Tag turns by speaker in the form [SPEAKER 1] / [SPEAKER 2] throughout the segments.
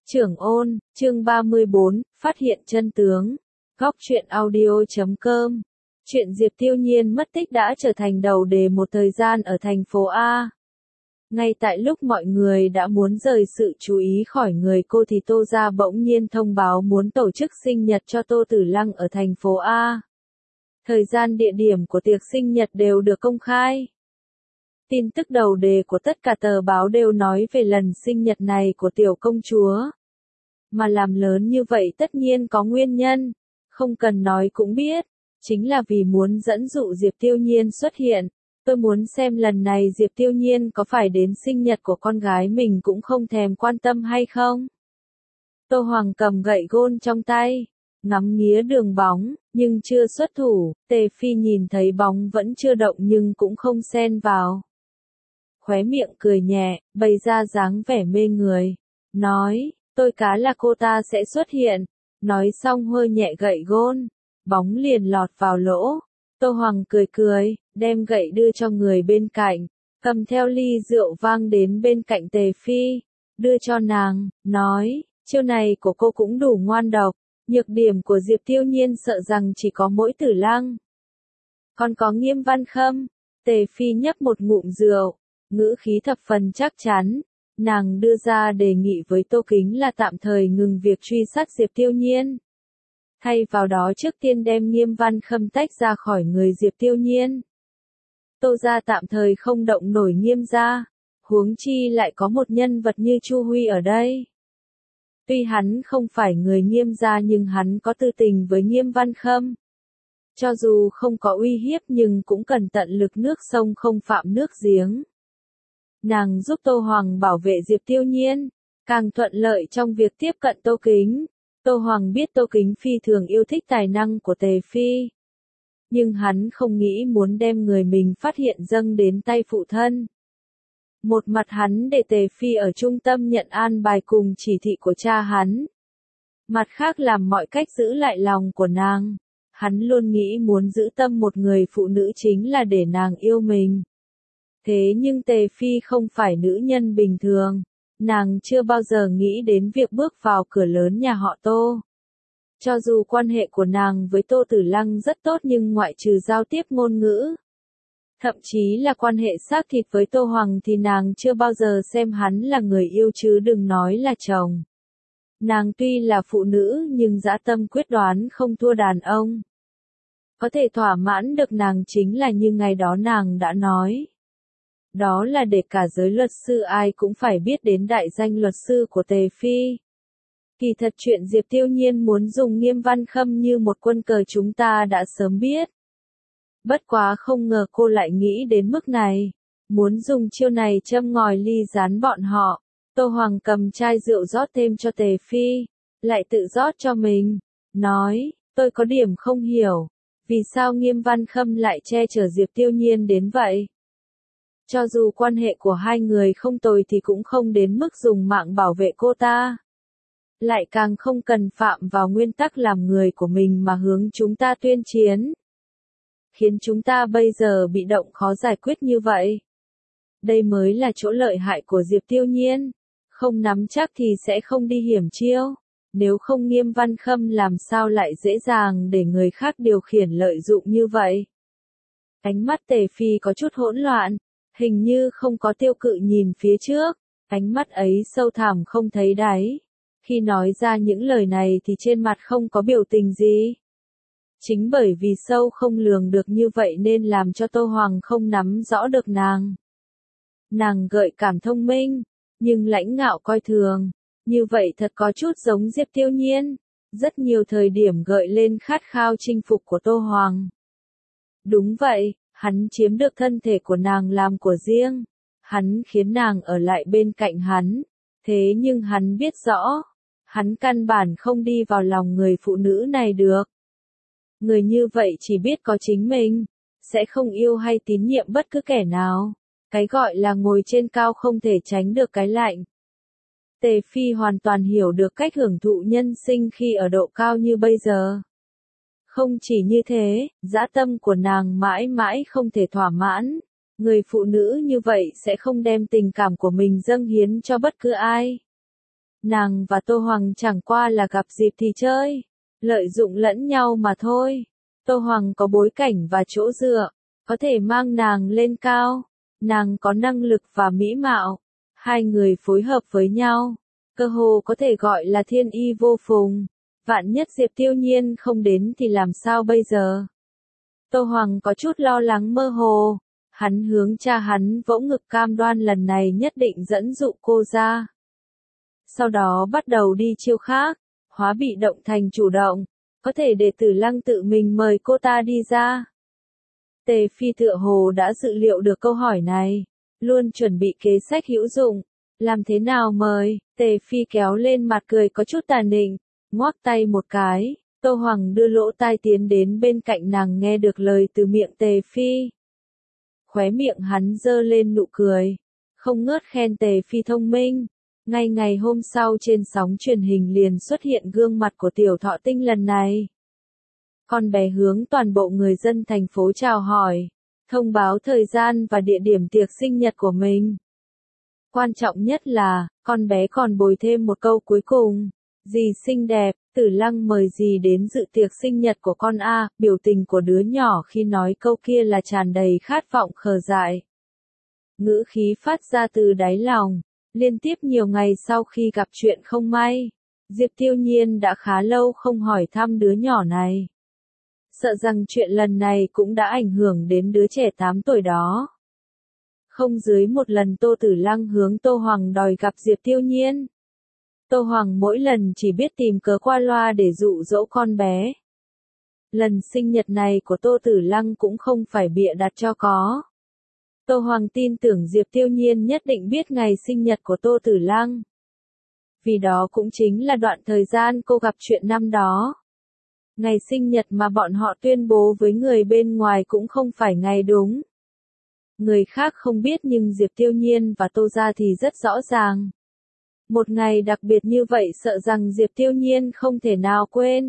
[SPEAKER 1] Trưởng ôn, chương 34, phát hiện chân tướng. Góc truyện audio.com. Chuyện Diệp Tiêu Nhiên mất tích đã trở thành đầu đề một thời gian ở thành phố A. Ngay tại lúc mọi người đã muốn rời sự chú ý khỏi người cô thì Tô gia bỗng nhiên thông báo muốn tổ chức sinh nhật cho Tô Tử Lăng ở thành phố A. Thời gian địa điểm của tiệc sinh nhật đều được công khai. Tin tức đầu đề của tất cả tờ báo đều nói về lần sinh nhật này của tiểu công chúa. Mà làm lớn như vậy tất nhiên có nguyên nhân, không cần nói cũng biết, chính là vì muốn dẫn dụ Diệp Tiêu Nhiên xuất hiện. Tôi muốn xem lần này Diệp Tiêu Nhiên có phải đến sinh nhật của con gái mình cũng không thèm quan tâm hay không. Tô Hoàng cầm gậy gôn trong tay, ngắm nghía đường bóng, nhưng chưa xuất thủ. Tề Phi nhìn thấy bóng vẫn chưa động nhưng cũng không xen vào. Khóe miệng cười nhẹ, bày ra dáng vẻ mê người, nói, tôi cá là cô ta sẽ xuất hiện. Nói xong hơi nhẹ gậy gôn, bóng liền lọt vào lỗ. Tô Hoàng cười cười, đem gậy đưa cho người bên cạnh, cầm theo ly rượu vang đến bên cạnh Tề Phi, đưa cho nàng, nói, chiêu này của cô cũng đủ ngoan độc, nhược điểm của Diệp Tiêu Nhiên sợ rằng chỉ có mỗi Tử Lăng. Còn có Nghiêm Văn Khâm. Tề Phi nhấp một ngụm rượu, ngữ khí thập phần chắc chắn. Nàng đưa ra đề nghị với Tô Kính là tạm thời ngừng việc truy sát Diệp Tiêu Nhiên. Thay vào đó trước tiên đem Nghiêm Văn Khâm tách ra khỏi người Diệp Tiêu Nhiên. Tô gia tạm thời không động nổi Nghiêm gia, huống chi lại có một nhân vật như Chu Huy ở đây. Tuy hắn không phải người Nghiêm gia nhưng hắn có tư tình với Nghiêm Văn Khâm. Cho dù không có uy hiếp nhưng cũng cần tận lực nước sông không phạm nước giếng. Nàng giúp Tô Hoàng bảo vệ Diệp Tiêu Nhiên, càng thuận lợi trong việc tiếp cận Tô Kính. Tô Hoàng biết Tô Kính phi thường yêu thích tài năng của Tề Phi. Nhưng hắn không nghĩ muốn đem người mình phát hiện dâng đến tay phụ thân. Một mặt hắn để Tề Phi ở trung tâm nhận an bài cùng chỉ thị của cha hắn. Mặt khác làm mọi cách giữ lại lòng của nàng. Hắn luôn nghĩ muốn giữ tâm một người phụ nữ chính là để nàng yêu mình. Thế nhưng Tề Phi không phải nữ nhân bình thường. Nàng chưa bao giờ nghĩ đến việc bước vào cửa lớn nhà họ Tô. Cho dù quan hệ của nàng với Tô Tử Lăng rất tốt nhưng ngoại trừ giao tiếp ngôn ngữ, thậm chí là quan hệ xác thịt với Tô Hoàng thì nàng chưa bao giờ xem hắn là người yêu chứ đừng nói là chồng. Nàng tuy là phụ nữ nhưng dã tâm quyết đoán không thua đàn ông. Có thể thỏa mãn được nàng chính là như ngày đó nàng đã nói. Đó là để cả giới luật sư ai cũng phải biết đến đại danh luật sư của Tề Phi. Kỳ thật chuyện Diệp Tiêu Nhiên muốn dùng Nghiêm Văn Khâm như một quân cờ chúng ta đã sớm biết. Bất quá không ngờ cô lại nghĩ đến mức này. Muốn dùng chiêu này châm ngòi ly gián bọn họ. Tô Hoàng cầm chai rượu rót thêm cho Tề Phi, lại tự rót cho mình. Nói, tôi có điểm không hiểu. Vì sao Nghiêm Văn Khâm lại che chở Diệp Tiêu Nhiên đến vậy? Cho dù quan hệ của hai người không tồi thì cũng không đến mức dùng mạng bảo vệ cô ta. Lại càng không cần phạm vào nguyên tắc làm người của mình mà hướng chúng ta tuyên chiến. Khiến chúng ta bây giờ bị động khó giải quyết như vậy. Đây mới là chỗ lợi hại của Diệp Tiêu Nhiên. Không nắm chắc thì sẽ không đi hiểm chiêu. Nếu không Nghiêm Văn Khâm làm sao lại dễ dàng để người khác điều khiển lợi dụng như vậy. Ánh mắt Tề Phi có chút hỗn loạn. Hình như không có tiêu cự nhìn phía trước, ánh mắt ấy sâu thẳm không thấy đáy. Khi nói ra những lời này thì trên mặt không có biểu tình gì. Chính bởi vì sâu không lường được như vậy nên làm cho Tô Hoàng không nắm rõ được nàng. Nàng gợi cảm thông minh, nhưng lãnh ngạo coi thường. Như vậy thật có chút giống Diệp Tiêu Nhiên. Rất nhiều thời điểm gợi lên khát khao chinh phục của Tô Hoàng. Đúng vậy. Hắn chiếm được thân thể của nàng làm của riêng. Hắn khiến nàng ở lại bên cạnh hắn. Thế nhưng hắn biết rõ. Hắn căn bản không đi vào lòng người phụ nữ này được. Người như vậy chỉ biết có chính mình. Sẽ không yêu hay tín nhiệm bất cứ kẻ nào. Cái gọi là ngồi trên cao không thể tránh được cái lạnh. Tề Phi hoàn toàn hiểu được cách hưởng thụ nhân sinh khi ở độ cao như bây giờ. Không chỉ như thế, dã tâm của nàng mãi mãi không thể thỏa mãn. Người phụ nữ như vậy sẽ không đem tình cảm của mình dâng hiến cho bất cứ ai. Nàng và Tô Hoàng chẳng qua là gặp dịp thì chơi, lợi dụng lẫn nhau mà thôi. Tô Hoàng có bối cảnh và chỗ dựa, có thể mang nàng lên cao. Nàng có năng lực và mỹ mạo. Hai người phối hợp với nhau, cơ hồ có thể gọi là thiên y vô phùng. Vạn nhất Diệp Tiêu Nhiên không đến thì làm sao bây giờ? Tô Hoàng có chút lo lắng mơ hồ. Hắn hướng cha hắn vỗ ngực cam đoan lần này nhất định dẫn dụ cô ra. Sau đó bắt đầu đi chiêu khác, hóa bị động thành chủ động, có thể để Tử Lăng tự mình mời cô ta đi ra. Tề Phi tựa hồ đã dự liệu được câu hỏi này, luôn chuẩn bị kế sách hữu dụng. Làm thế nào mời? Tề Phi kéo lên mặt cười có chút tà nịnh, ngoắc tay một cái. Tô Hoàng đưa lỗ tai tiến đến bên cạnh nàng nghe được lời từ miệng Tề Phi. Khóe miệng hắn giơ lên nụ cười, không ngớt khen Tề Phi thông minh. Ngay ngày hôm sau trên sóng truyền hình liền xuất hiện gương mặt của Tiểu Thọ Tinh lần này. Con bé hướng toàn bộ người dân thành phố chào hỏi, thông báo thời gian và địa điểm tiệc sinh nhật của mình. Quan trọng nhất là, con bé còn bồi thêm một câu cuối cùng. Dì xinh đẹp, Tử Lăng mời dì đến dự tiệc sinh nhật của con A. Biểu tình của đứa nhỏ khi nói câu kia là tràn đầy khát vọng khờ dại. Ngữ khí phát ra từ đáy lòng. Liên tiếp nhiều ngày sau khi gặp chuyện không may, Diệp Tiêu Nhiên đã khá lâu không hỏi thăm đứa nhỏ này. Sợ rằng chuyện lần này cũng đã ảnh hưởng đến đứa trẻ 8 tuổi đó. Không dưới một lần Tô Tử Lăng hướng Tô Hoàng đòi gặp Diệp Tiêu Nhiên. Tô Hoàng mỗi lần chỉ biết tìm cớ qua loa để dụ dỗ con bé. Lần sinh nhật này của Tô Tử Lăng cũng không phải bịa đặt cho có. Tô Hoàng tin tưởng Diệp Tiêu Nhiên nhất định biết ngày sinh nhật của Tô Tử Lăng. Vì đó cũng chính là đoạn thời gian cô gặp chuyện năm đó. Ngày sinh nhật mà bọn họ tuyên bố với người bên ngoài cũng không phải ngày đúng. Người khác không biết nhưng Diệp Tiêu Nhiên và Tô gia thì rất rõ ràng. Một ngày đặc biệt như vậy sợ rằng Diệp Tiêu Nhiên không thể nào quên.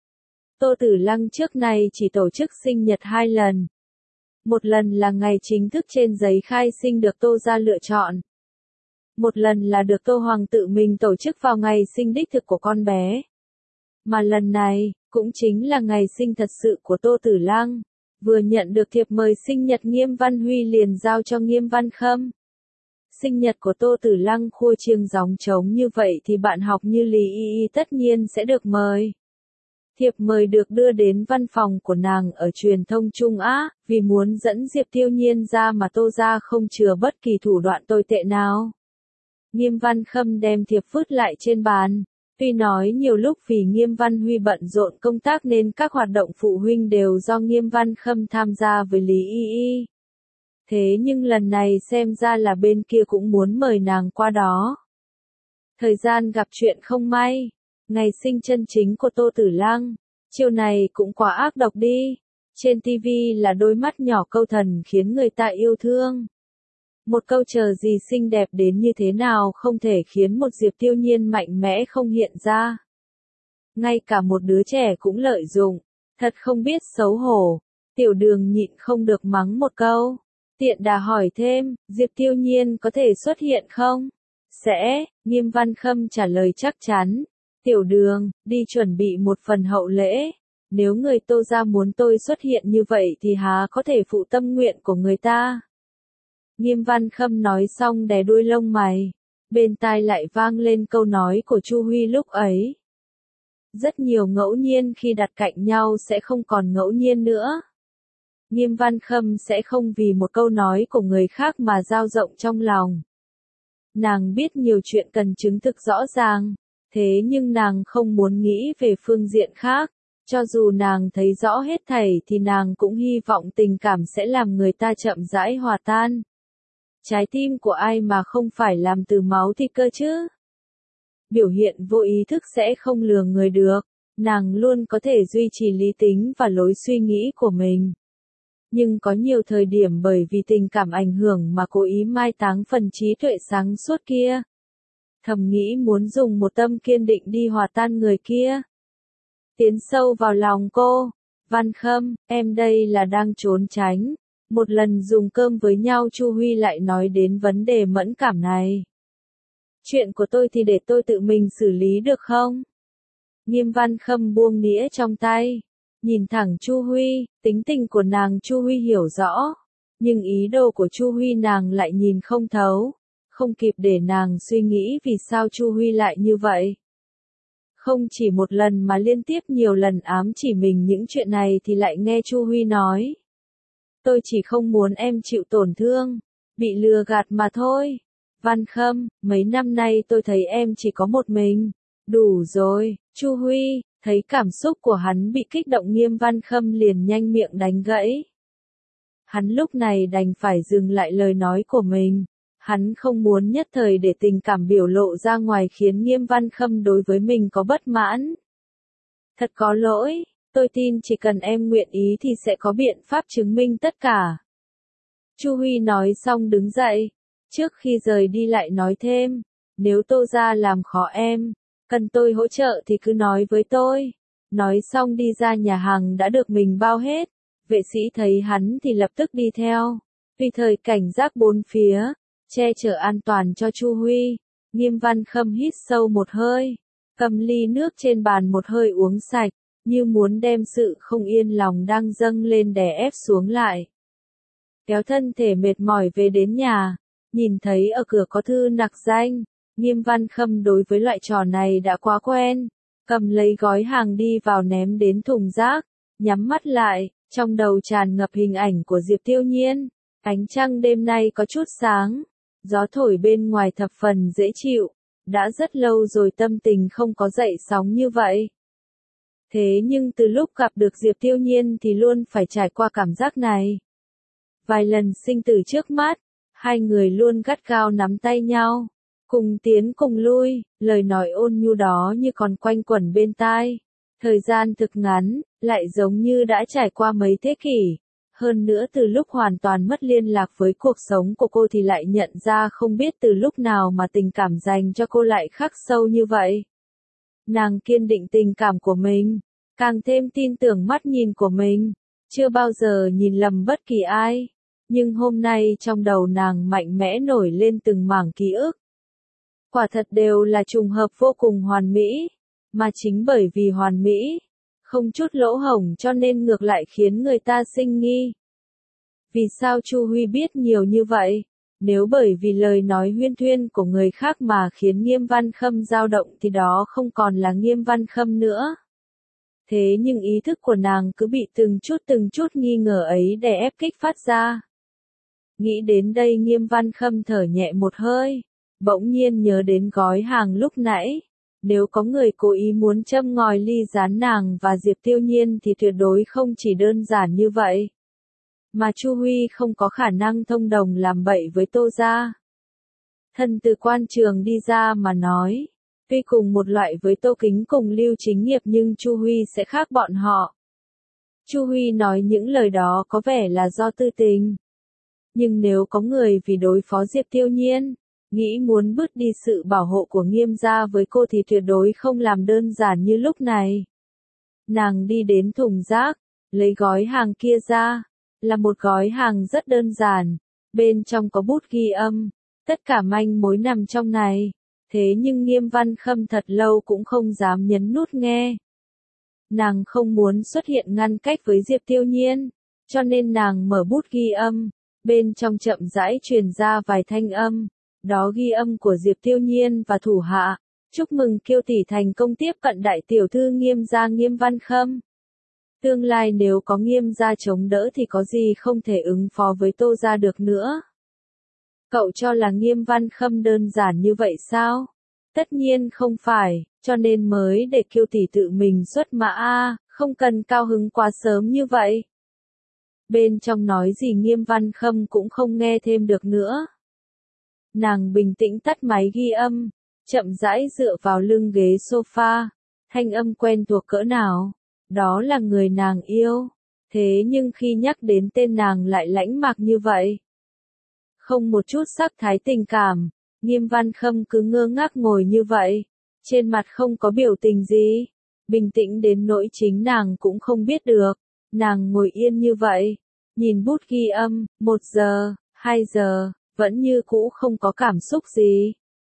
[SPEAKER 1] Tô Tử Lăng trước này chỉ tổ chức sinh nhật 2 lần. Một lần là ngày chính thức trên giấy khai sinh được Tô gia lựa chọn. Một lần là được Tô Hoàng tự mình tổ chức vào ngày sinh đích thực của con bé. Mà lần này, cũng chính là ngày sinh thật sự của Tô Tử Lăng. Vừa nhận được thiệp mời sinh nhật Nghiêm Văn Huy liền giao cho Nghiêm Văn Khâm. Sinh nhật của Tô Tử Lăng khua chiêng gióng trống như vậy thì bạn học như Lý Y Y tất nhiên sẽ được mời. Thiệp mời được đưa đến văn phòng của nàng ở truyền thông Trung Á, vì muốn dẫn Diệp Tiêu Nhiên ra mà Tô gia không chừa bất kỳ thủ đoạn tồi tệ nào. Nghiêm Văn Khâm đem thiệp vứt lại trên bàn. Tuy nói nhiều lúc vì Nghiêm Văn Huy bận rộn công tác nên các hoạt động phụ huynh đều do Nghiêm Văn Khâm tham gia với Lý Y Y. Thế nhưng lần này xem ra là bên kia cũng muốn mời nàng qua đó. Thời gian gặp chuyện không may. Ngày sinh chân chính của Tô Tử Lăng. Chiều này cũng quá ác độc đi. Trên TV là đôi mắt nhỏ câu thần khiến người ta yêu thương. Một câu chờ gì xinh đẹp đến như thế nào không thể khiến một Diệp Tiêu Nhiên mạnh mẽ không hiện ra. Ngay cả một đứa trẻ cũng lợi dụng. Thật không biết xấu hổ. Tiểu Đường nhịn không được mắng một câu. Tiện đà hỏi thêm, Diệp Tiêu Nhiên có thể xuất hiện không? Sẽ, Nghiêm Văn Khâm trả lời chắc chắn. Tiểu Đường, đi chuẩn bị một phần hậu lễ. Nếu người Tô gia muốn tôi xuất hiện như vậy thì há có thể phụ tâm nguyện của người ta. Nghiêm Văn Khâm nói xong đè đuôi lông mày. Bên tai lại vang lên câu nói của Chu Huy lúc ấy. Rất nhiều ngẫu nhiên khi đặt cạnh nhau sẽ không còn ngẫu nhiên nữa. Nghiêm Văn Khâm sẽ không vì một câu nói của người khác mà dao rộng trong lòng. Nàng biết nhiều chuyện cần chứng thực rõ ràng, thế nhưng nàng không muốn nghĩ về phương diện khác. Cho dù nàng thấy rõ hết thảy thì nàng cũng hy vọng tình cảm sẽ làm người ta chậm rãi hòa tan. Trái tim của ai mà không phải làm từ máu thịt cơ chứ? Biểu hiện vô ý thức sẽ không lừa người được. Nàng luôn có thể duy trì lý tính và lối suy nghĩ của mình. Nhưng có nhiều thời điểm bởi vì tình cảm ảnh hưởng mà cố ý mai táng phần trí tuệ sáng suốt kia. Thầm nghĩ muốn dùng một tâm kiên định đi hòa tan người kia. Tiến sâu vào lòng cô. Văn Khâm, em đây là đang trốn tránh. Một lần dùng cơm với nhau Chu Huy lại nói đến vấn đề mẫn cảm này. Chuyện của tôi thì để tôi tự mình xử lý được không? Nghiêm Văn Khâm buông nĩa trong tay, nhìn thẳng Chu Huy, tính tình của nàng Chu Huy hiểu rõ, nhưng ý đồ của Chu Huy nàng lại nhìn không thấu, không kịp để nàng suy nghĩ vì sao Chu Huy lại như vậy. Không chỉ một lần mà liên tiếp nhiều lần ám chỉ mình những chuyện này thì lại nghe Chu Huy nói. Tôi chỉ không muốn em chịu tổn thương, bị lừa gạt mà thôi. Văn Khâm, mấy năm nay tôi thấy em chỉ có một mình. Đủ rồi, Chu Huy, thấy cảm xúc của hắn bị kích động Nghiêm Văn Khâm liền nhanh miệng đánh gãy. Hắn lúc này đành phải dừng lại lời nói của mình. Hắn không muốn nhất thời để tình cảm biểu lộ ra ngoài khiến Nghiêm Văn Khâm đối với mình có bất mãn. Thật có lỗi, tôi tin chỉ cần em nguyện ý thì sẽ có biện pháp chứng minh tất cả. Chu Huy nói xong đứng dậy, trước khi rời đi lại nói thêm, nếu Tô gia làm khó em, cần tôi hỗ trợ thì cứ nói với tôi. Nói xong đi ra nhà hàng đã được mình bao hết, vệ sĩ thấy hắn thì lập tức đi theo, tùy thời cảnh giác bốn phía, che chở an toàn cho Chu Huy. Nghiêm Văn Khâm hít sâu một hơi, cầm ly nước trên bàn một hơi uống sạch, như muốn đem sự không yên lòng đang dâng lên đè ép xuống lại. Kéo thân thể mệt mỏi về đến nhà, nhìn thấy ở cửa có thư nặc danh, Nghiêm Văn Khâm đối với loại trò này đã quá quen, cầm lấy gói hàng đi vào ném đến thùng rác, nhắm mắt lại, trong đầu tràn ngập hình ảnh của Diệp Tiêu Nhiên. Ánh trăng đêm nay có chút sáng, gió thổi bên ngoài thập phần dễ chịu, đã rất lâu rồi tâm tình không có dậy sóng như vậy. Thế nhưng từ lúc gặp được Diệp Tiêu Nhiên thì luôn phải trải qua cảm giác này. Vài lần sinh tử trước mắt, hai người luôn gắt gao nắm tay nhau, cùng tiến cùng lui, lời nói ôn nhu đó như còn quanh quẩn bên tai. Thời gian thực ngắn, lại giống như đã trải qua mấy thế kỷ. Hơn nữa từ lúc hoàn toàn mất liên lạc với cuộc sống của cô thì lại nhận ra không biết từ lúc nào mà tình cảm dành cho cô lại khắc sâu như vậy. Nàng kiên định tình cảm của mình, càng thêm tin tưởng mắt nhìn của mình, chưa bao giờ nhìn lầm bất kỳ ai. Nhưng hôm nay trong đầu nàng mạnh mẽ nổi lên từng mảng ký ức. Quả thật đều là trùng hợp vô cùng hoàn mỹ, mà chính bởi vì hoàn mỹ, không chút lỗ hổng cho nên ngược lại khiến người ta sinh nghi. Vì sao Chu Huy biết nhiều như vậy? Nếu bởi vì lời nói huyên thuyên của người khác mà khiến Nghiêm Văn Khâm dao động thì đó không còn là Nghiêm Văn Khâm nữa. Thế nhưng ý thức của nàng cứ bị từng chút nghi ngờ ấy đè ép kích phát ra. Nghĩ đến đây Nghiêm Văn Khâm thở nhẹ một hơi, bỗng nhiên nhớ đến gói hàng lúc nãy. Nếu có người cố ý muốn châm ngòi ly gián nàng và Diệp Tiêu Nhiên thì tuyệt đối không chỉ đơn giản như vậy. Mà Chu Huy không có khả năng thông đồng làm bậy với Tô gia. Thân từ quan trường đi ra mà nói, tuy cùng một loại với Tô Kính cùng Lưu Chính Nghiệp nhưng Chu Huy sẽ khác bọn họ. Chu Huy nói những lời đó có vẻ là do tư tình. Nhưng nếu có người vì đối phó Diệp Tiêu Nhiên, nghĩ muốn bứt đi sự bảo hộ của Nghiêm gia với cô thì tuyệt đối không làm đơn giản như lúc này. Nàng đi đến thùng rác, lấy gói hàng kia ra, là một gói hàng rất đơn giản, bên trong có bút ghi âm, tất cả manh mối nằm trong này, thế nhưng Nghiêm Văn Khâm thật lâu cũng không dám nhấn nút nghe. Nàng không muốn xuất hiện ngăn cách với Diệp Tiêu Nhiên, cho nên nàng mở bút ghi âm, bên trong chậm rãi truyền ra vài thanh âm. Đó ghi âm của Diệp Tiêu Nhiên và thủ hạ, chúc mừng Kiêu tỷ thành công tiếp cận đại tiểu thư Nghiêm gia Nghiêm Văn Khâm. Tương lai nếu có Nghiêm gia chống đỡ thì có gì không thể ứng phó với Tô gia được nữa. Cậu cho là Nghiêm Văn Khâm đơn giản như vậy sao? Tất nhiên không phải, cho nên mới để Kiêu tỷ tự mình xuất mã không cần cao hứng quá sớm như vậy. Bên trong nói gì Nghiêm Văn Khâm cũng không nghe thêm được nữa. Nàng bình tĩnh tắt máy ghi âm, chậm rãi dựa vào lưng ghế sofa, thanh âm quen thuộc cỡ nào, đó là người nàng yêu, thế nhưng khi nhắc đến tên nàng lại lãnh mạc như vậy. Không một chút sắc thái tình cảm, Nghiêm Văn Khâm cứ ngơ ngác ngồi như vậy, trên mặt không có biểu tình gì, bình tĩnh đến nỗi chính nàng cũng không biết được, nàng ngồi yên như vậy, nhìn bút ghi âm, 1 giờ, 2 giờ. Vẫn như cũ không có cảm xúc gì.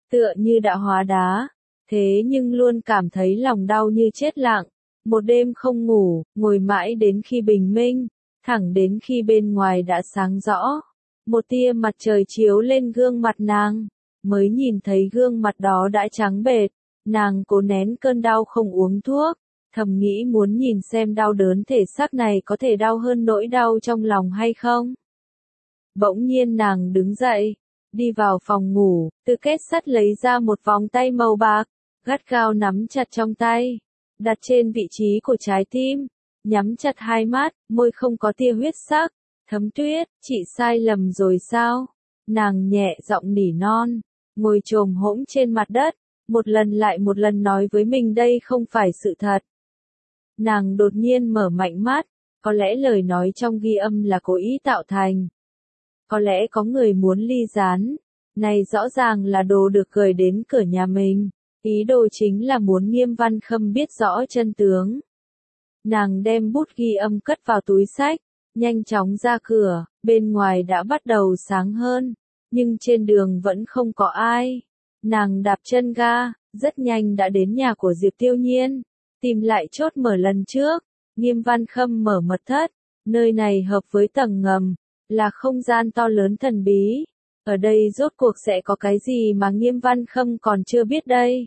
[SPEAKER 1] tựa như đã hóa đá, thế nhưng luôn cảm thấy lòng đau như chết lặng, một đêm không ngủ, ngồi mãi đến khi bình minh, thẳng đến khi bên ngoài đã sáng rõ, một tia mặt trời chiếu lên gương mặt nàng, mới nhìn thấy gương mặt đó đã trắng bệch, nàng cố nén cơn đau không uống thuốc, thầm nghĩ muốn nhìn xem đau đớn thể xác này có thể đau hơn nỗi đau trong lòng hay không. Bỗng nhiên nàng đứng dậy, đi vào phòng ngủ, từ kết sắt lấy ra một vòng tay màu bạc, gắt gao nắm chặt trong tay, đặt trên vị trí của trái tim, nhắm chặt hai mắt, môi không có tia huyết sắc. Thấm Tuyết, chị sai lầm rồi sao? Nàng nhẹ giọng nỉ non, ngồi chồm hỗn trên mặt đất, một lần lại một lần nói với mình đây không phải sự thật. Nàng đột nhiên mở mạnh mắt, có lẽ lời nói trong ghi âm là cố ý tạo thành. Có lẽ có người muốn ly gián, này rõ ràng là đồ được gửi đến cửa nhà mình, ý đồ chính là muốn Nghiêm Văn Khâm biết rõ chân tướng. Nàng đem bút ghi âm cất vào túi xách, nhanh chóng ra cửa, bên ngoài đã bắt đầu sáng hơn, nhưng trên đường vẫn không có ai. Nàng đạp chân ga, rất nhanh đã đến nhà của Diệp Tiêu Nhiên, tìm lại chốt mở lần trước, Nghiêm Văn Khâm mở mật thất, nơi này hợp với tầng ngầm, là không gian to lớn thần bí. Ở đây rốt cuộc sẽ có cái gì mà Nghiêm Văn Khâm còn chưa biết đây?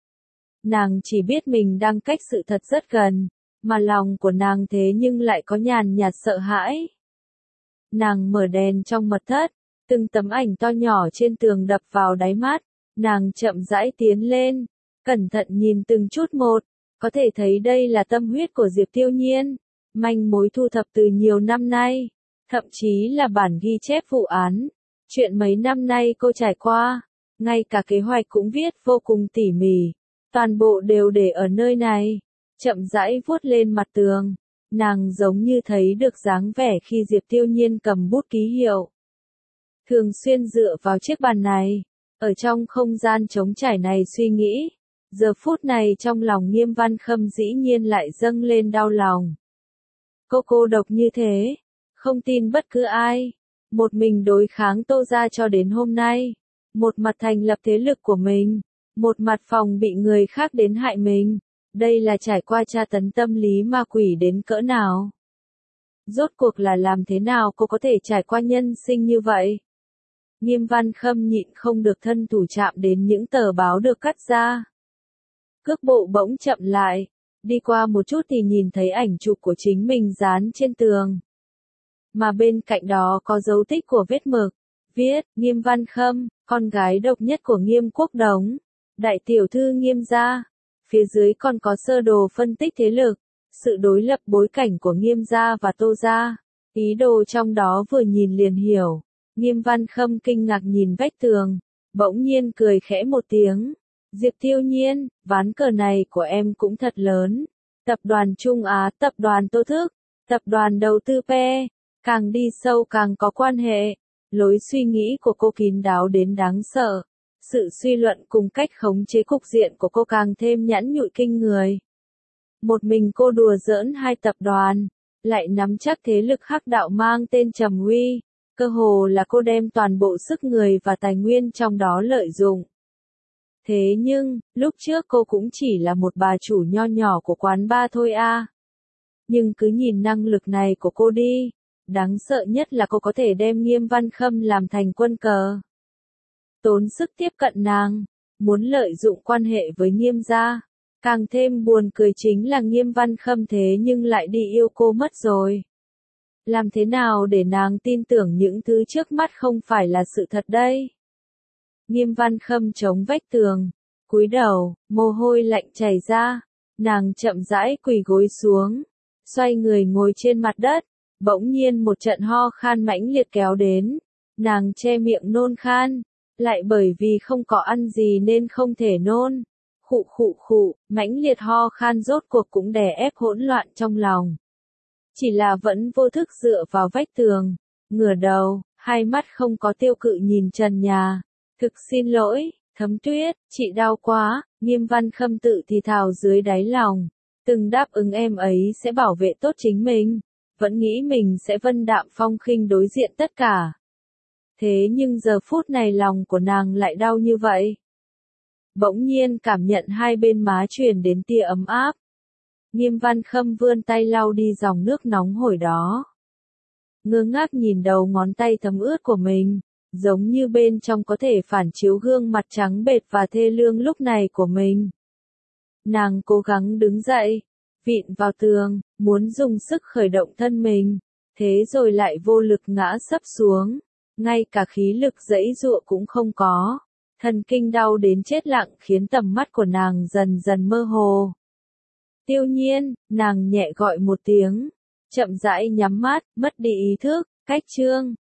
[SPEAKER 1] Nàng chỉ biết mình đang cách sự thật rất gần, mà lòng của nàng thế nhưng lại có nhàn nhạt sợ hãi. Nàng mở đèn trong mật thất, từng tấm ảnh to nhỏ trên tường đập vào đáy mắt, nàng chậm rãi tiến lên, cẩn thận nhìn từng chút một, có thể thấy đây là tâm huyết của Diệp Tiêu Nhiên, manh mối thu thập từ nhiều năm nay, thậm chí là bản ghi chép vụ án, chuyện mấy năm nay cô trải qua, ngay cả kế hoạch cũng viết vô cùng tỉ mỉ, toàn bộ đều để ở nơi này. Chậm rãi vuốt lên mặt tường, nàng giống như thấy được dáng vẻ khi Diệp Tiêu Nhiên cầm bút ký hiệu. Thường xuyên dựa vào chiếc bàn này, ở trong không gian trống trải này suy nghĩ, giờ phút này trong lòng Nghiêm Văn Khâm dĩ nhiên lại dâng lên đau lòng. Cô độc như thế, không tin bất cứ ai, một mình đối kháng Tô gia cho đến hôm nay, một mặt thành lập thế lực của mình, một mặt phòng bị người khác đến hại mình. Đây là trải qua tra tấn tâm lý ma quỷ đến cỡ nào? Rốt cuộc là làm thế nào cô có thể trải qua nhân sinh như vậy? Nghiêm Văn Khâm nhịn không được thân thủ chạm đến những tờ báo được cắt ra. Cước bộ bỗng chậm lại, đi qua một chút thì nhìn thấy ảnh chụp của chính mình dán trên tường. Mà bên cạnh đó có dấu tích của vết mực, viết, Nghiêm Văn Khâm, con gái độc nhất của Nghiêm Quốc Đống, đại tiểu thư Nghiêm gia. Phía dưới còn có sơ đồ phân tích thế lực, sự đối lập bối cảnh của Nghiêm gia và Tô gia. Ý đồ trong đó vừa nhìn liền hiểu. Nghiêm Văn Khâm kinh ngạc nhìn vách tường, bỗng nhiên cười khẽ một tiếng. Diệp Tiêu Nhiên, ván cờ này của em cũng thật lớn. Tập đoàn Trung Á, tập đoàn Tô Thức, tập đoàn đầu tư PE, càng đi sâu càng có quan hệ. Lối suy nghĩ của cô kín đáo đến đáng sợ. Sự suy luận cùng cách khống chế cục diện của cô càng thêm nhẵn nhụi kinh người. Một mình cô đùa giỡn hai tập đoàn, lại nắm chắc thế lực hắc đạo mang tên Trầm Uy, cơ hồ là cô đem toàn bộ sức người và tài nguyên trong đó lợi dụng. Thế nhưng, lúc trước cô cũng chỉ là một bà chủ nho nhỏ của quán bar thôi à. Nhưng cứ nhìn năng lực này của cô đi, đáng sợ nhất là cô có thể đem Nghiêm Văn Khâm làm thành quân cờ. Tốn sức tiếp cận nàng, muốn lợi dụng quan hệ với Nghiêm gia. Càng thêm buồn cười chính là Nghiêm Văn Khâm thế nhưng lại đi yêu cô mất rồi. Làm thế nào để nàng tin tưởng những thứ trước mắt không phải là sự thật đây? Nghiêm Văn Khâm chống vách tường, cúi đầu, mồ hôi lạnh chảy ra, nàng chậm rãi quỳ gối xuống, xoay người ngồi trên mặt đất, bỗng nhiên một trận ho khan mãnh liệt kéo đến, nàng che miệng nôn khan. Lại bởi vì không có ăn gì nên không thể nôn. Khụ, mãnh liệt ho khan rốt cuộc cũng đè ép hỗn loạn trong lòng. Chỉ là vẫn vô thức dựa vào vách tường, ngửa đầu, hai mắt không có tiêu cự nhìn trần nhà. Thực xin lỗi, Thấm Tuyết, chị đau quá, Nghiêm Văn Khâm tự thì thào dưới đáy lòng. Từng đáp ứng em ấy sẽ bảo vệ tốt chính mình, vẫn nghĩ mình sẽ vân đạm phong khinh đối diện tất cả. Thế nhưng giờ phút này lòng của nàng lại đau như vậy. Bỗng nhiên cảm nhận hai bên má truyền đến tia ấm áp. Nghiêm Văn Khâm vươn tay lau đi dòng nước nóng hổi đó. Ngơ ngác nhìn đầu ngón tay thấm ướt của mình, giống như bên trong có thể phản chiếu gương mặt trắng bệch và thê lương lúc này của mình. Nàng cố gắng đứng dậy, vịn vào tường, muốn dùng sức khởi động thân mình, thế rồi lại vô lực ngã sấp xuống, ngay cả khí lực giãy giụa cũng không có. Thần kinh đau đến chết lặng khiến tầm mắt của nàng dần dần mơ hồ. Tiêu Nhiên, nàng nhẹ gọi một tiếng, chậm rãi nhắm mắt, mất đi ý thức, cách chương.